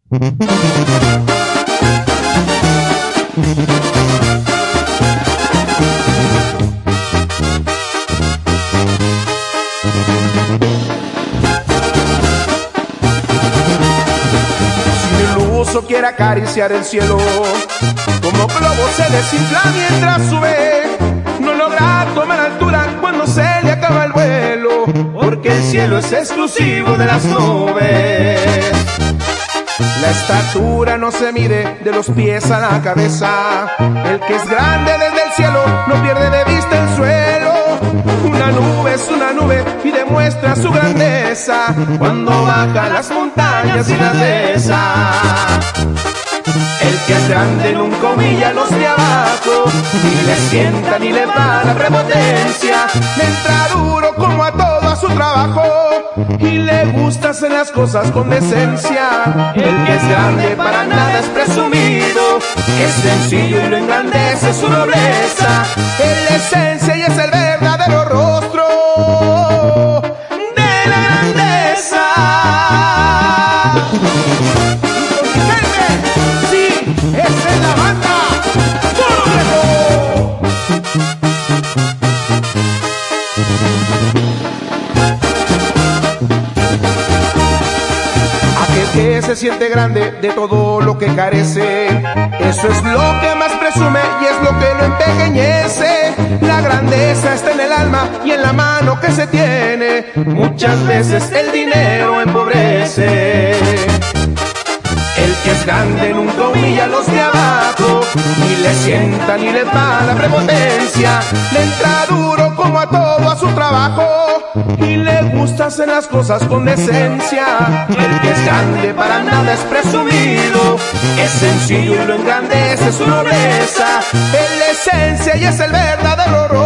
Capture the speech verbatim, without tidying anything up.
Si el uso quiere acariciar el cielo, como globo se desinfla mientras sube, no logra tomar altura cuando se le acaba el vuelo, porque el cielo es exclusivo de las nubes. La estatura no se mide de los pies a la cabeza, el que es grande desde el cielo no pierde de vista el suelo. Una nube es una nube y demuestra su grandeza cuando baja las montañas y las besa. El que es grande nunca humilla a los de abajo, ni le sienta ni le va la prepotencia. Le entra duro como a todo a su trabajo y le gusta hacer las cosas con decencia. El que es grande para nada es presumido, es sencillo y lo engrandece su nobleza. Es la esencia y es el verdadero rostro de la grandeza. ¡Esa es la banda! ¡Público! Aquel que se siente grande de todo lo que carece, eso es lo que más presume y es lo que lo empequeñece. La grandeza está en el alma y en la mano que se tiene. Muchas veces el dinero empobrece. El que es grande nunca humilla a los de abajo, ni le sienta ni le va la prepotencia. Le entra duro como a todo a su trabajo y le gusta hacer las cosas con decencia. El que es grande para nada es presumido, es sencillo y lo engrandece su nobleza. Es la esencia y es el verdadero